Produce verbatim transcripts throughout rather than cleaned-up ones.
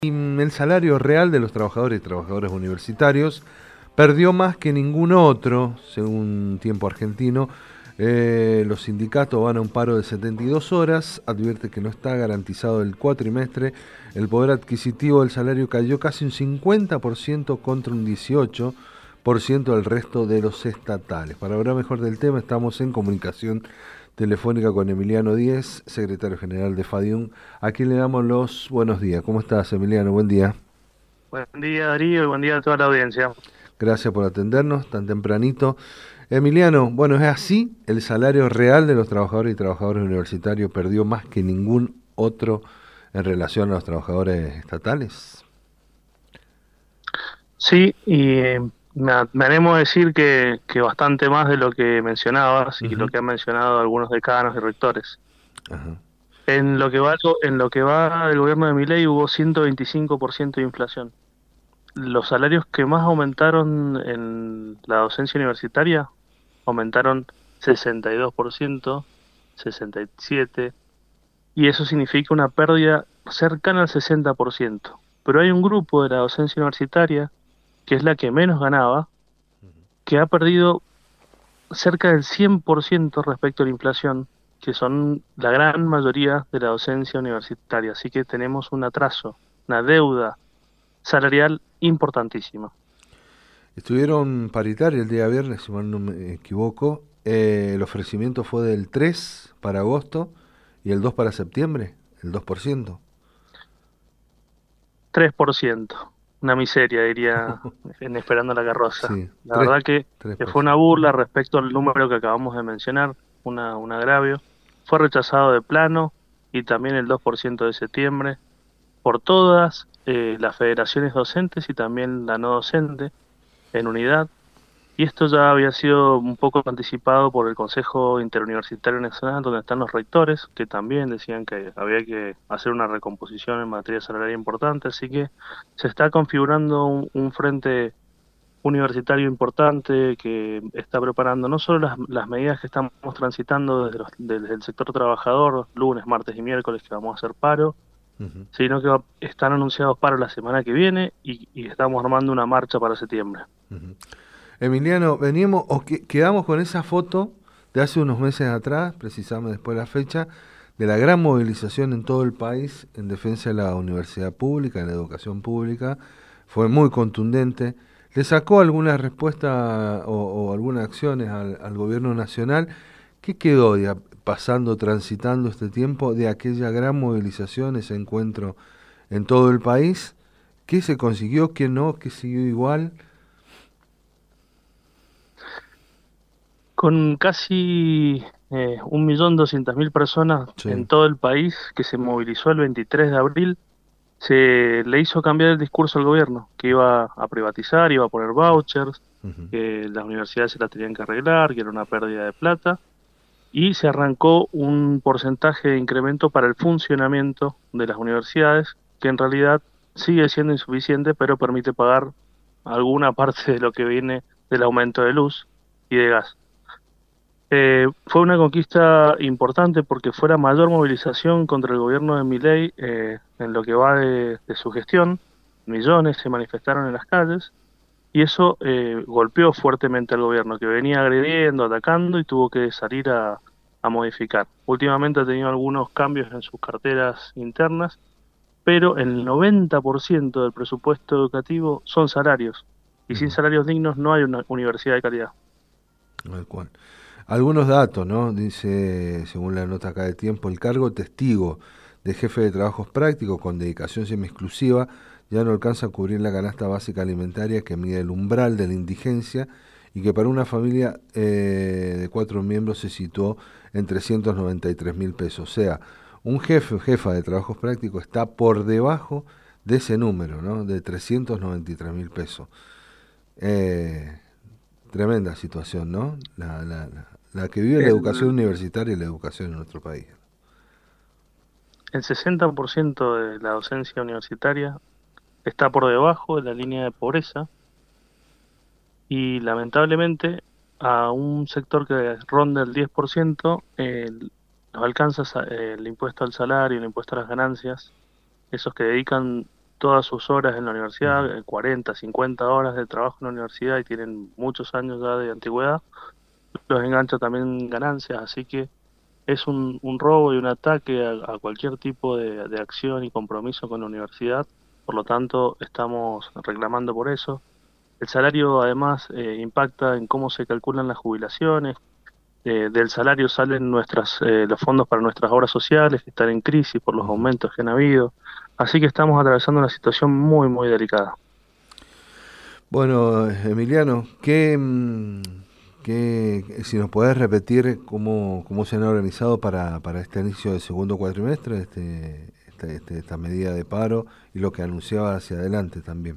El salario real de los trabajadores y trabajadoras universitarios perdió más que ningún otro, según Tiempo Argentino. Eh, los sindicatos van a un paro de setenta y dos horas, advierte que no está garantizado el cuatrimestre, el poder adquisitivo del salario cayó casi un cincuenta por ciento contra un dieciocho por ciento del resto de los estatales. Para hablar mejor del tema estamos en comunicación telefónica con Emiliano Díez, secretario general de FADIUM, a quien le damos los buenos días. ¿Cómo estás, Emiliano? Buen día. Buen día, Darío, y buen día a toda la audiencia. Gracias por atendernos tan tempranito. Emiliano, bueno, es así, el salario real de los trabajadores y trabajadoras universitarios perdió más que ningún otro en relación a los trabajadores estatales. Sí, y eh, me, a- me animo a decir que, que bastante más de lo que mencionabas y lo Ujú. que han mencionado algunos decanos y rectores. Ajá. En lo que va, en lo que va del gobierno de Milei hubo ciento veinticinco por ciento de inflación. Los salarios que más aumentaron en la docencia universitaria aumentaron sesenta y dos por ciento, sesenta y siete por ciento, y eso significa una pérdida cercana al sesenta por ciento. Pero hay un grupo de la docencia universitaria que es la que menos ganaba, que ha perdido cerca del cien por ciento respecto a la inflación, que son la gran mayoría de la docencia universitaria. Así que tenemos un atraso, una deuda salarial importantísima. Estuvieron paritarios el día viernes, si mal no me equivoco. Eh, el ofrecimiento fue del tres para agosto y el dos para septiembre, el dos por ciento. Tres por ciento, una miseria, diría, en Esperando la Carroza. Sí, La tres, verdad que, que fue una tres por ciento. burla respecto al número que acabamos de mencionar, una, un agravio. Fue rechazado de plano y también el dos por ciento de septiembre por todas eh, las federaciones docentes y también la no docente en unidad. Y esto ya había sido un poco anticipado por el Consejo Interuniversitario Nacional, donde están los rectores, que también decían que había que hacer una recomposición en materia salarial importante. Así que se está configurando un, un frente universitario importante que está preparando no solo las, las medidas que estamos transitando desde, los- desde el sector trabajador, lunes, martes y miércoles, que vamos a hacer paro, Ujú, sino que va- están anunciados para la semana que viene y, y estamos armando una marcha para septiembre. ujú. Emiliano, veníamos o que- quedamos con esa foto de hace unos meses atrás, precisamente después de la fecha, de la gran movilización en todo el país en defensa de la universidad pública, de la educación pública. Fue muy contundente. ¿Le sacó alguna respuesta o, o algunas acciones al, al gobierno nacional? ¿Qué quedó ya pasando, transitando este tiempo de aquella gran movilización, ese encuentro en todo el país? ¿Qué se consiguió? ¿Qué no? ¿Qué siguió igual? Con casi eh, un millón doscientas mil personas en Sí. todo el país que se movilizó el veintitrés de abril, se le hizo cambiar el discurso al gobierno, que iba a privatizar, iba a poner vouchers, Ujú. que las universidades se las tenían que arreglar, que era una pérdida de plata, y se arrancó un porcentaje de incremento para el funcionamiento de las universidades, que en realidad sigue siendo insuficiente, pero permite pagar alguna parte de lo que viene del aumento de luz y de gas. Eh, fue una conquista importante porque fue la mayor movilización contra el gobierno de Milei eh, en lo que va de, de su gestión. Millones se manifestaron en las calles y eso eh, golpeó fuertemente al gobierno, que venía agrediendo, atacando y tuvo que salir a, a modificar. Últimamente ha tenido algunos cambios en sus carteras internas, pero el noventa por ciento del presupuesto educativo son salarios y sin Ujú. salarios dignos no hay una universidad de calidad. Tal cual. Algunos datos, ¿no? Dice, según la nota acá de Tiempo, el cargo testigo de jefe de trabajos prácticos con dedicación semi-exclusiva ya no alcanza a cubrir la canasta básica alimentaria que mide el umbral de la indigencia y que para una familia eh, de cuatro miembros se situó en trescientos noventa y tres mil pesos. O sea, un jefe o jefa de trabajos prácticos está por debajo de ese número, ¿no? De trescientos noventa y tres mil pesos. Eh, Tremenda situación, ¿no? La, la, la, la que vive la educación El, universitaria y la educación en nuestro país. el sesenta por ciento de la docencia universitaria está por debajo de la línea de pobreza y lamentablemente a un sector que ronda el diez por ciento eh, los alcanza sa- eh, el impuesto al salario, el impuesto a las ganancias, esos que dedican todas sus horas en la universidad, eh, cuarenta, cincuenta horas de trabajo en la universidad y tienen muchos años ya de antigüedad, los engancha también ganancias, así que es un, un robo y un ataque a, a cualquier tipo de, de acción y compromiso con la universidad, por lo tanto estamos reclamando por eso. El salario además eh, impacta en cómo se calculan las jubilaciones. Eh, del salario salen nuestras, eh, los fondos para nuestras obras sociales, que están en crisis por los Ujú. aumentos que han habido. Así que estamos atravesando una situación muy, muy delicada. Bueno, Emiliano, ¿qué, mm, qué- si nos podés repetir cómo, cómo se han organizado para, para este inicio del segundo cuatrimestre, este, este- este- esta medida de paro y lo que anunciaba hacia adelante también?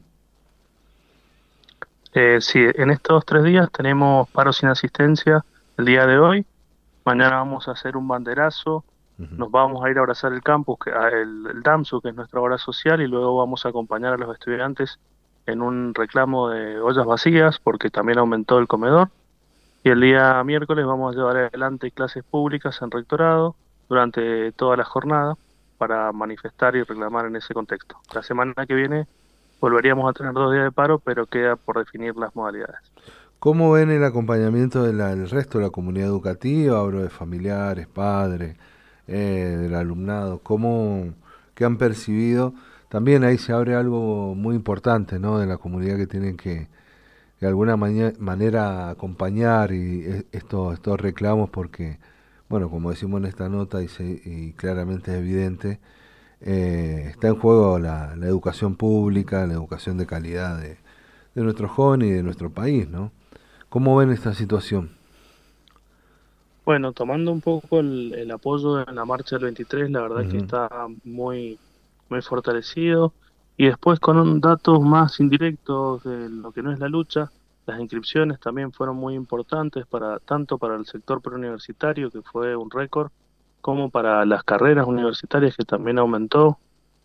Eh, sí, en estos tres días tenemos paro sin asistencia el día de hoy. Mañana vamos a hacer un banderazo. Ujú. Nos vamos a ir a abrazar el campus, que, a el, el DAMSU, que es nuestra obra social, y luego vamos a acompañar a los estudiantes en un reclamo de ollas vacías, porque también aumentó el comedor. Y el día miércoles vamos a llevar adelante clases públicas en rectorado durante toda la jornada para manifestar y reclamar en ese contexto. La semana que viene volveríamos a tener dos días de paro, pero queda por definir las modalidades. ¿Cómo ven el acompañamiento de la- del resto de la comunidad educativa? Hablo de familiares, padres, eh, del alumnado. ¿Cómo, qué han percibido? También ahí se abre algo muy importante, ¿no? De la comunidad que tienen que, de alguna maña- manera acompañar y e- estos, estos reclamos porque, bueno, como decimos en esta nota y, se- y claramente es evidente, eh, está en juego la, la educación pública, la educación de calidad de, de nuestros jóvenes y de nuestro país, ¿no? ¿Cómo ven esta situación? Bueno, tomando un poco el, el apoyo en la marcha del veintitrés, la verdad que Ujú, está muy, muy fortalecido. Y después con un datos más indirectos de lo que no es la lucha, las inscripciones también fueron muy importantes para tanto para el sector preuniversitario, que fue un récord, como para las carreras universitarias, que también aumentó.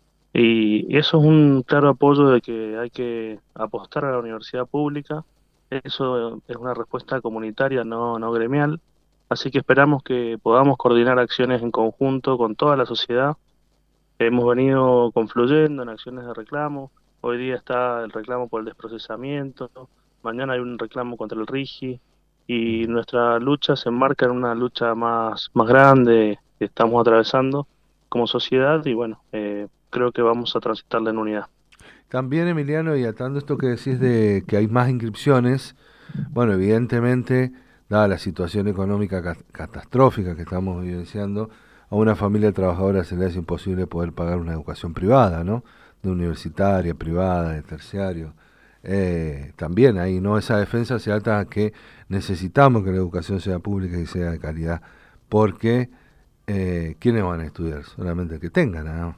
Y eso es un claro apoyo de que hay que apostar a la universidad pública. Eso es una respuesta comunitaria, no, no gremial. Así que esperamos que podamos coordinar acciones en conjunto con toda la sociedad. Hemos venido confluyendo en acciones de reclamo. Hoy día está el reclamo por el desprocesamiento. Mañana hay un reclamo contra el RIGI. Y ujú. nuestra lucha se enmarca en una lucha más, más grande que estamos atravesando como sociedad. Y bueno, eh, creo que vamos a transitarla en unidad. También, Emiliano, y atando esto que decís de que hay más inscripciones, bueno, evidentemente, dada la situación económica ca- catastrófica que estamos vivenciando, a una familia trabajadora se le hace imposible poder pagar una educación privada, ¿no? De universitaria, privada, de terciario. Eh, también ahí, ¿no? Esa defensa se ata a que necesitamos que la educación sea pública y sea de calidad, porque eh, ¿quiénes van a estudiar? Solamente el que tengan, ¿no?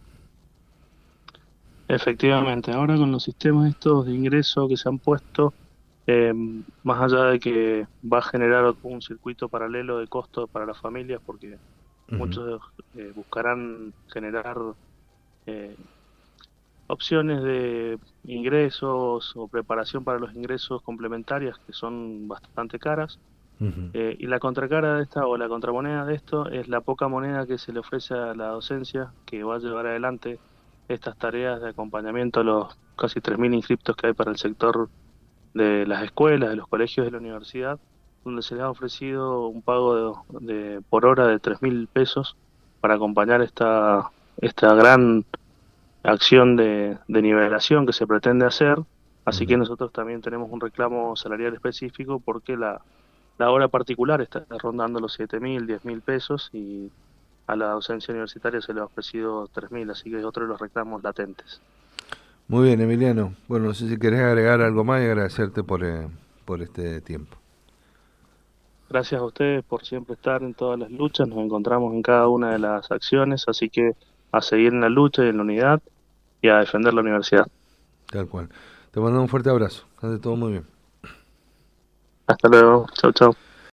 Efectivamente, ahora con los sistemas estos de ingreso que se han puesto, eh, más allá de que va a generar un circuito paralelo de costo para las familias, porque Ujú, muchos eh, buscarán generar eh, opciones de ingresos o preparación para los ingresos complementarias que son bastante caras. ujú. Eh, y la contracara de esta o la contramoneda de esto es la poca moneda que se le ofrece a la docencia que va a llevar adelante estas tareas de acompañamiento a los casi tres mil inscriptos que hay para el sector de las escuelas, de los colegios de la universidad, donde se les ha ofrecido un pago de, de- por hora de tres mil pesos para acompañar esta, esta gran acción de, de nivelación que se pretende hacer. Así Ujú. que nosotros también tenemos un reclamo salarial específico porque la, la hora particular está rondando los siete mil, diez mil pesos y a la docencia universitaria se le ha ofrecido tres mil, así que es otro de los reclamos latentes. Muy bien, Emiliano. Bueno, no sé si querés agregar algo más y agradecerte por, eh, por este tiempo. Gracias a ustedes por siempre estar en todas las luchas, nos encontramos en cada una de las acciones, así que a seguir en la lucha y en la unidad y a defender la universidad. Tal cual. Te mando un fuerte abrazo. Hace todo muy bien. Hasta luego, chau chau.